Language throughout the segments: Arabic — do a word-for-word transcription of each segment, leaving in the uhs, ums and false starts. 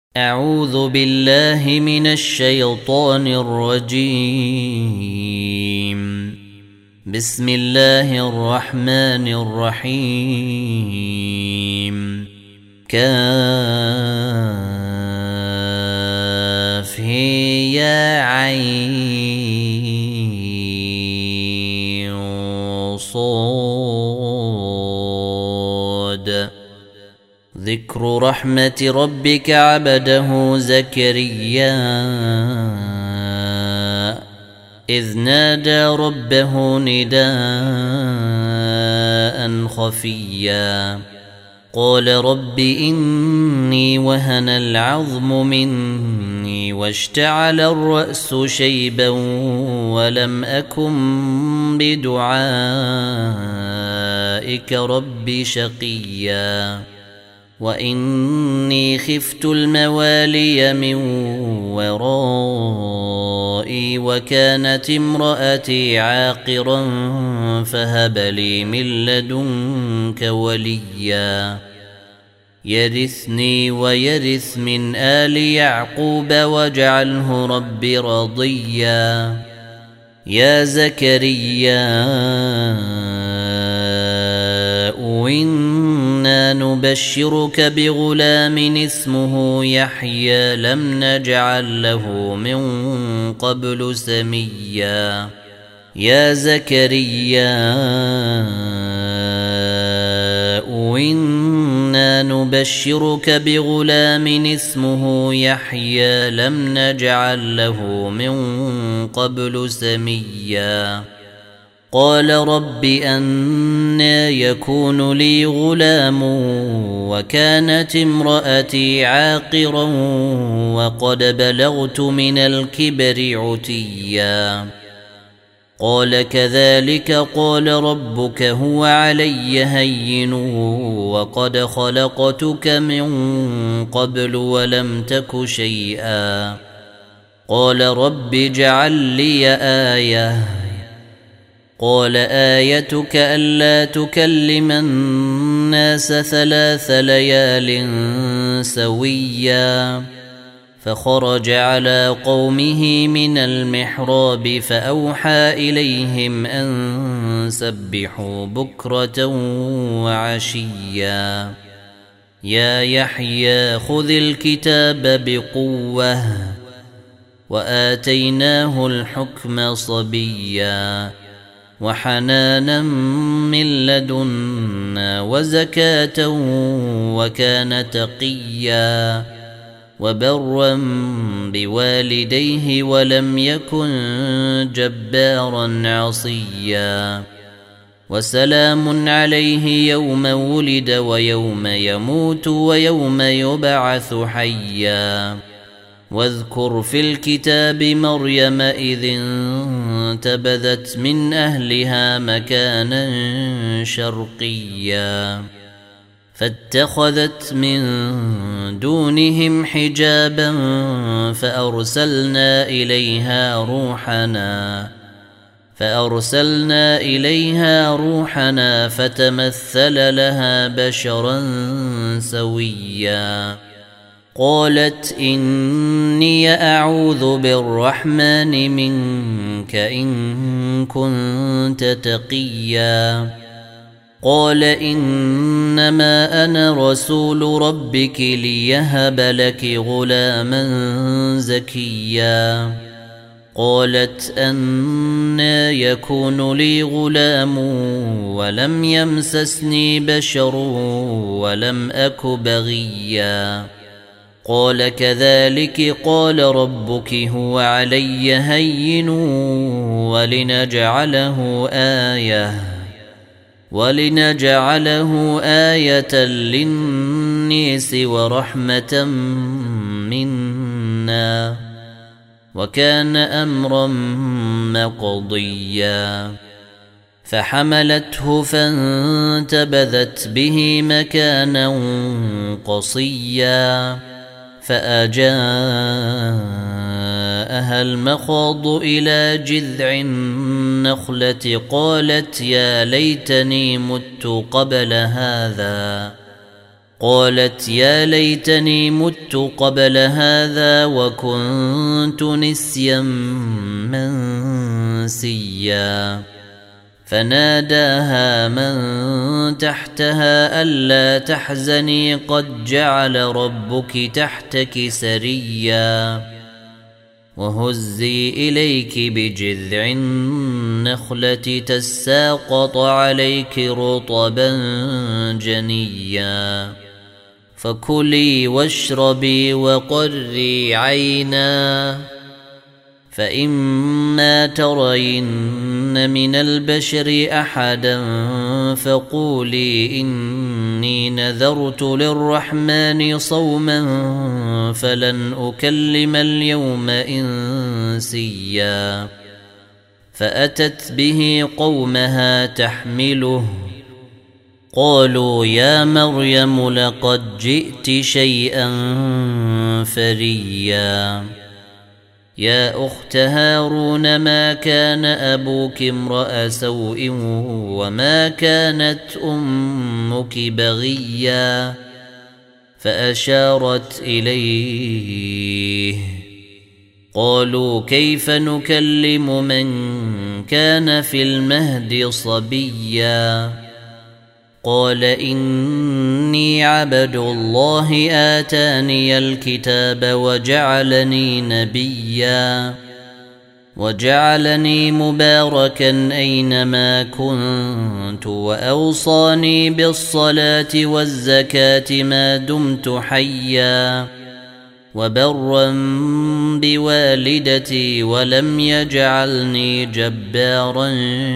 أعوذ بالله من الشيطان الرجيم. بسم الله الرحمن الرحيم. كاف يا عين صاد. ذكر رحمة ربك عبده زكريا إذ نادى ربه نداء خفيا قال رب إني وهن العظم مني واشتعل الرأس شيبا ولم أكن بدعائك رب شقيا وإني خفت الموالي من ورائي وكانت امرأتي عاقرا فهب لي من لدنك وليا يرثني ويرث من آل يعقوب واجعله رب رضيا. يا زكريا إنا نبشرك بغلام اسمه يحيى لم نجعل له من قبل سميا. يا زكريا إنا نبشرك بغلام اسمه يحيى لم نجعل له من قبل سميا. قال رب أنى يكون لي غلام وكانت امرأتي عاقرا وقد بلغت من الكبر عتيا. قال كذلك قال ربك هو علي هين وقد خلقتك من قبل ولم تك شيئا. قال رب اجعل لي آية. قال آيتك ألا تكلم الناس ثلاث ليال سويا. فخرج على قومه من المحراب فأوحى إليهم أن سبحوا بكرة وعشيا. يا يحيى خذ الكتاب بقوة وآتيناه الحكم صبيا وحنانا من لدنا وزكاة وكان تقيا وبرا بوالديه ولم يكن جبارا عصيا. وسلام عليه يوم ولد ويوم يموت ويوم يبعث حيا. واذكر في الكتاب مريم إذ انتبذت من أهلها مكانا شرقيا فاتخذت من دونهم حجابا فأرسلنا إليها روحنا فأرسلنا إليها روحنا فتمثل لها بشرا سويا. قالت إني أعوذ بالرحمن منك إن كنت تقيا. قال إنما أنا رسول ربك ليهب لك غلاما زكيا. قالت أنى يكون لي غلام ولم يمسسني بشر ولم أك بغيا. قال كذلك قال ربك هو علي هين ولنجعله آية ولنجعله آية للناس ورحمة منا وكان أمرا مقضيا. فحملته فانتبذت به مكانا قصيا فأجاءها المخاض إلى جذع النخلة قالت يا ليتني مت قبل هذا قالت يا ليتني مت قبل هذا وكنت نسيا منسيا فناداها من تحتها ألا تحزني قد جعل ربك تحتك سريا وهزي إليك بجذع النخلة تساقط عليك رطبا جنيا فكلي واشربي وقري عينا فإما ترين من البشر أحدا فقولي إني نذرت للرحمن صوما فلن أكلم اليوم إنسيا فأتت به قومها تحمله قالوا يا مريم لقد جئت شيئا فريا يا أخت هارون ما كان أبوك امرأ سوء وما كانت أمك بغيا فأشارت إليه قالوا كيف نكلم من كان في المهد صبيا قال إني عبد الله آتاني الكتاب وجعلني نبيا وجعلني مباركا أينما كنت وأوصاني بالصلاة والزكاة ما دمت حيا وبرا بوالدتي ولم يجعلني جبارا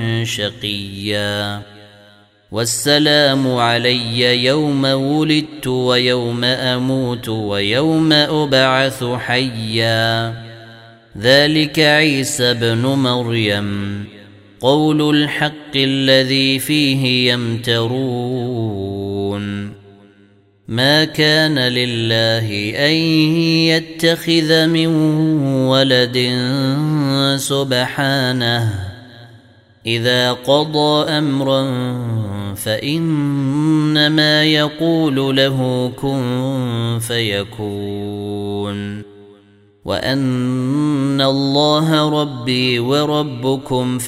شقيا والسلام علي يوم ولدت ويوم أموت ويوم أبعث حيا ذلك عيسى بن مريم قول الحق الذي فيه يمترون ما كان لله أن يتخذ من ولد سبحانه إذا قضى أمرا فإنما يقول له كن فيكون وأن الله ربي وربكم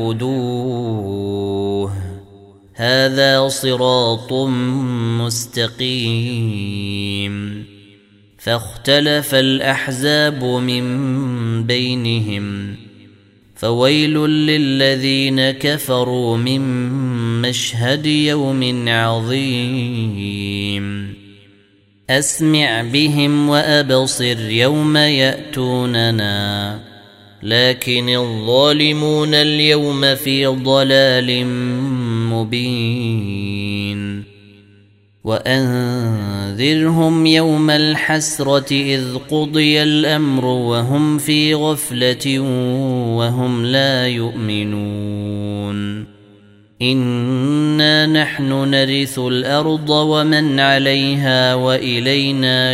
فاعبدوه هذا صراط مستقيم فاختلف الأحزاب من بينهم فويل للذين كفروا من مشهد يوم عظيم أسمع بهم وأبصر يوم يأتوننا لكن الظالمون اليوم في ضلال مبين وأنذرهم يوم الحسرة إذ قضي الأمر وهم في غفلة وهم لا يؤمنون إنا نحن نرث الأرض ومن عليها وإلينا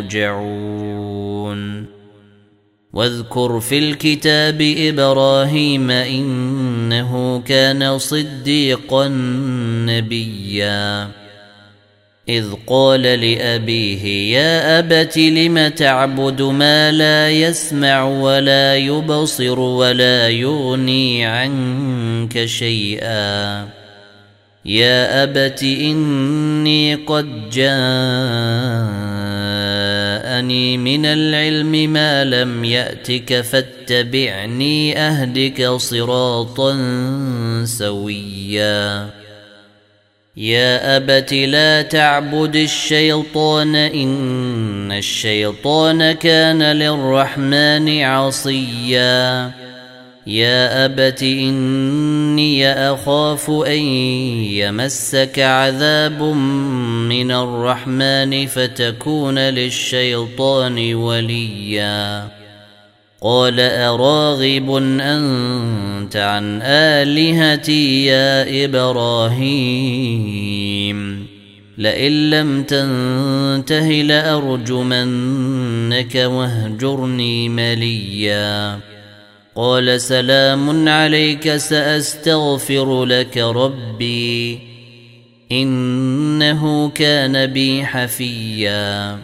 يرجعون واذكر في الكتاب إبراهيم إنه كان صديقا نبيا إذ قال لأبيه يا أبت لم تعبد ما لا يسمع ولا يبصر ولا يغني عنك شيئا يا أبت إني قد جاءني من العلم ما لم يأتك فاتبعني أهدك صراطا سويا يا أبت لا تعبد الشيطان إن الشيطان كان للرحمن عصيا يا أبت إني أخاف أن يمسك عذاب من الرحمن فتكون للشيطان وليا قال أراغب أنت عن آلهتي يا إبراهيم لئن لم تنته لأرجمنك واهجرني مليا قال سلام عليك سأستغفر لك ربي إنه كان بي حفيا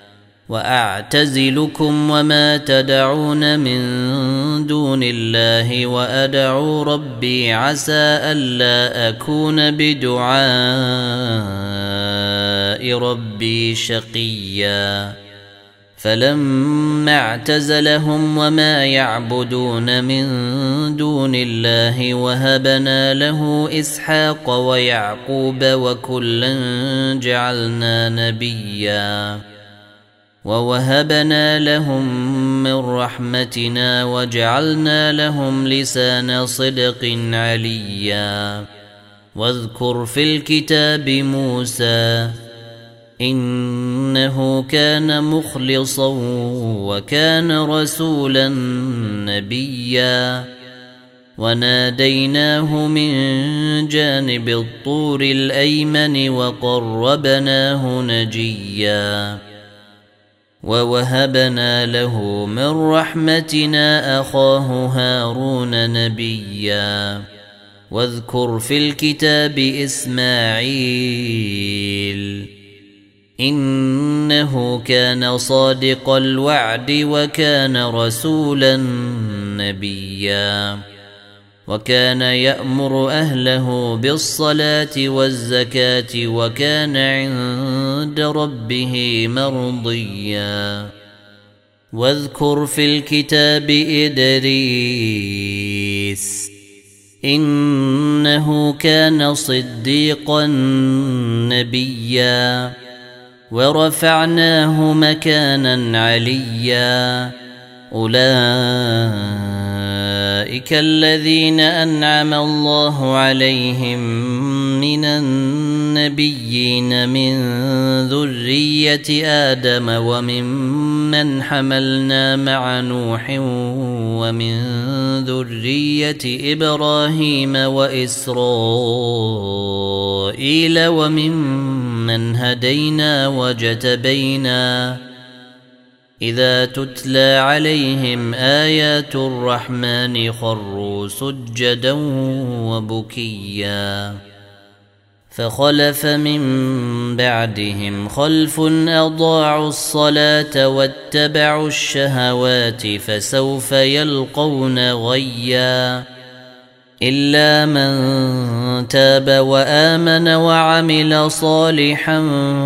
وأعتزلكم وما تدعون من دون الله وأدعو ربي عسى ألا أكون بدعاء ربي شقيا فلما اعتزلهم وما يعبدون من دون الله وهبنا له إسحاق ويعقوب وكلا جعلنا نبيا ووهبنا لهم من رحمتنا وجعلنا لهم لسان صدق عليا واذكر في الكتاب موسى إنه كان مخلصا وكان رسولا نبيا وناديناه من جانب الطور الأيمن وقربناه نجيا ووهبنا له من رحمتنا أخاه هارون نبيا واذكر في الكتاب إسماعيل إنه كان صادق الوعد وكان رسولا نبيا وكان يأمر أهله بالصلاة والزكاة وكان عند ربه مرضيا واذكر في الكتاب إدريس إنه كان صديقا نبيا ورفعناه مكانا عليا أولئك الذين أنعم الله عليهم من النبيين من ذرية آدم وممن حملنا مع نوح ومن ذرية إبراهيم وإسرائيل وممن هدينا وجتبينا إذا تتلى عليهم آيات الرحمن خروا سجدا وبكيا فخلف من بعدهم خلف أضاعوا الصلاة واتبعوا الشهوات فسوف يلقون غيا إلا من تاب وآمن وعمل صالحا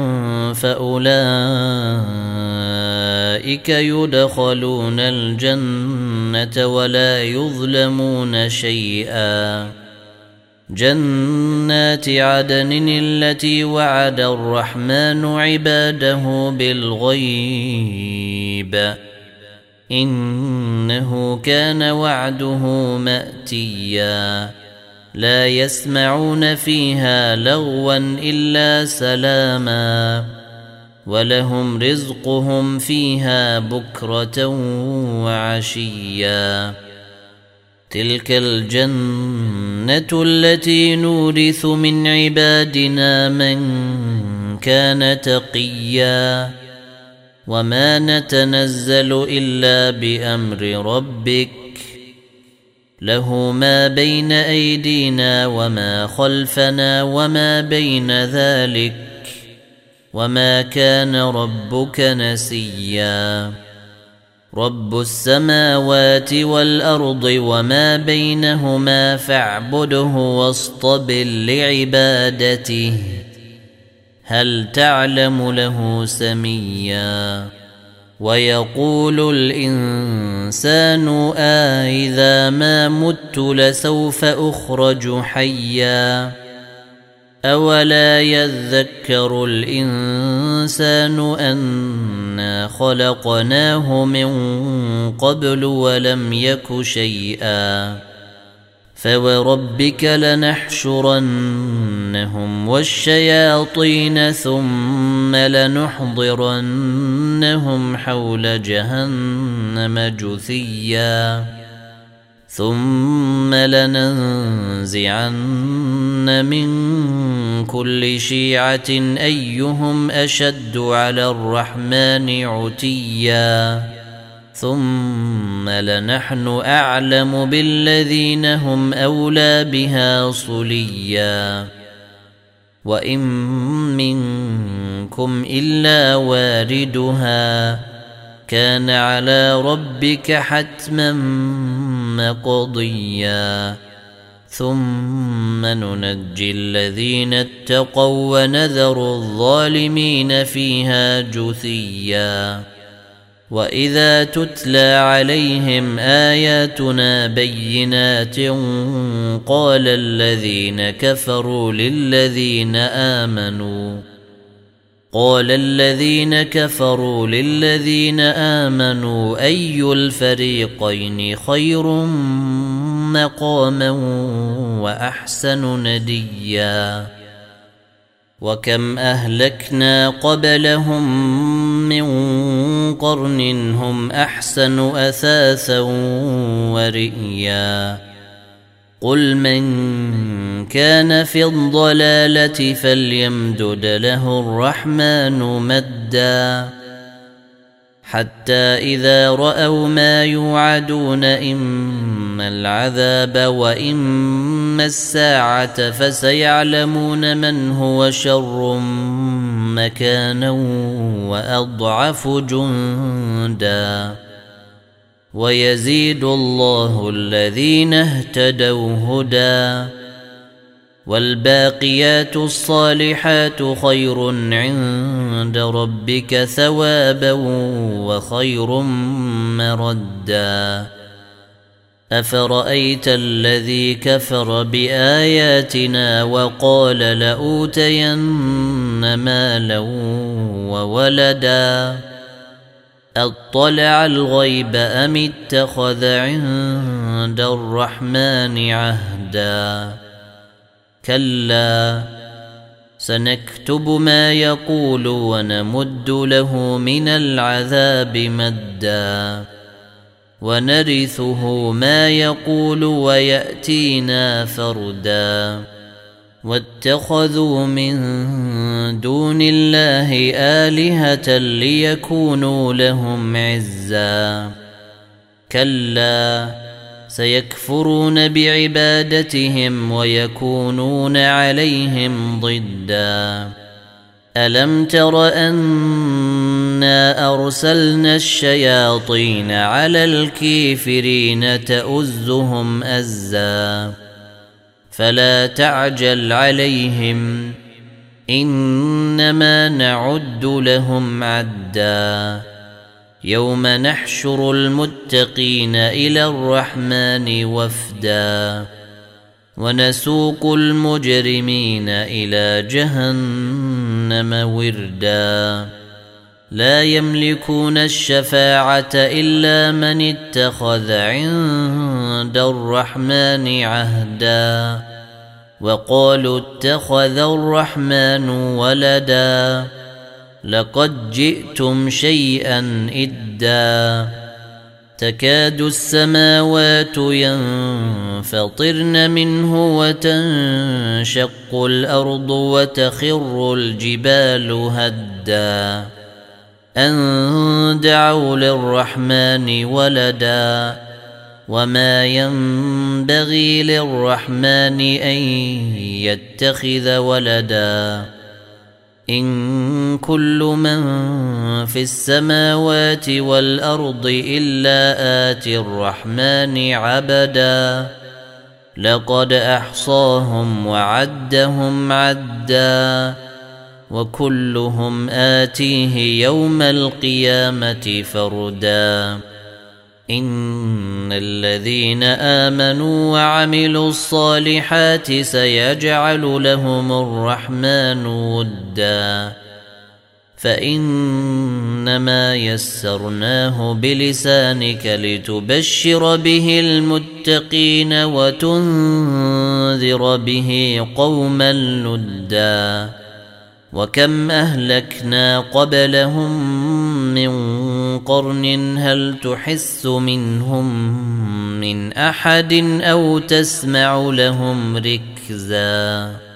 فأولئك يدخلون الجنة ولا يظلمون شيئا جنات عدن التي وعد الرحمن عباده بالغيب إنه كان وعده مأتيا لا يسمعون فيها لغوا إلا سلاما ولهم رزقهم فيها بكرة وعشيا تلك الجنة التي نورث من عبادنا من كان تقيا وما نتنزل إلا بأمر ربك له ما بين أيدينا وما خلفنا وما بين ذلك وما كان ربك نسيا رب السماوات والأرض وما بينهما فاعبده واصطبر لعبادته هل تعلم له سميا ويقول الإنسان آئذا ما مت لسوف أخرج حيا أولا يذكر الإنسان أنا خلقناه من قبل ولم يك شيئا فوربك لنحشرنهم والشياطين ثم لنحضرنهم حول جهنم جثيا ثم لننزعن من كل شيعة أيهم أشد على الرحمن عتيا ثم لنحن أعلم بالذين هم أولى بها صليا وإن منكم إلا واردها كان على ربك حتما مقضيا ثم ننجي الذين اتقوا ونذر الظالمين فيها جثيا وإذا تتلى عليهم آياتنا بينات قال الذين كفروا للذين آمنوا قال الذين كفروا للذين آمنوا أي الفريقين خير مقاما وأحسن نديا وكم أهلكنا قبلهم من قرن هم أحسن أثاثا ورئيا قل من كان في الضلالة فليمدد له الرحمن مدا حتى إذا رأوا ما يوعدون إما العذاب وإما الساعة فسيعلمون من هو شر مكانا وأضعف جندا ويزيد الله الذين اهتدوا هدى والباقيات الصالحات خير عند ربك ثوابا وخير مردا أفرأيت الذي كفر بآياتنا وقال لأوتين مالا وولدا أطلع الغيب أم اتخذ عند الرحمن عهدا كلا سنكتب ما يقول ونمد له من العذاب مدا ونرثه ما يقول ويأتينا فردا واتخذوا من دون الله آلهة ليكونوا لهم عزا كلا سيكفرون بعبادتهم ويكونون عليهم ضدا ألم تر أنا أرسلنا الشياطين على الكافرين تؤزهم أزا فلا تعجل عليهم إنما نعد لهم عدا يوم نحشر المتقين إلى الرحمن وفدا ونسوق المجرمين إلى جهنم وردا لا يملكون الشفاعة إلا من اتخذ عند الرحمن عهدا وقالوا اتخذ الرحمن ولدا لقد جئتم شيئا إدا تكاد السماوات ينفطرن منه وتنشق الأرض وتخر الجبال هدا أن دعوا للرحمن ولدا وما ينبغي للرحمن أن يتخذ ولدا إن كل من في السماوات والأرض إلا آتي الرحمن عبدا لقد أحصاهم وعدهم عدا وكلهم آتيه يوم القيامة فردا إن الذين آمنوا وعملوا الصالحات سيجعل لهم الرحمن ودا فإنما يسرناه بلسانك لتبشر به المتقين وتنذر به قوما لدا وكم أهلكنا قبلهم من قرن هل تحس منهم من أحد أو تسمع لهم ركزا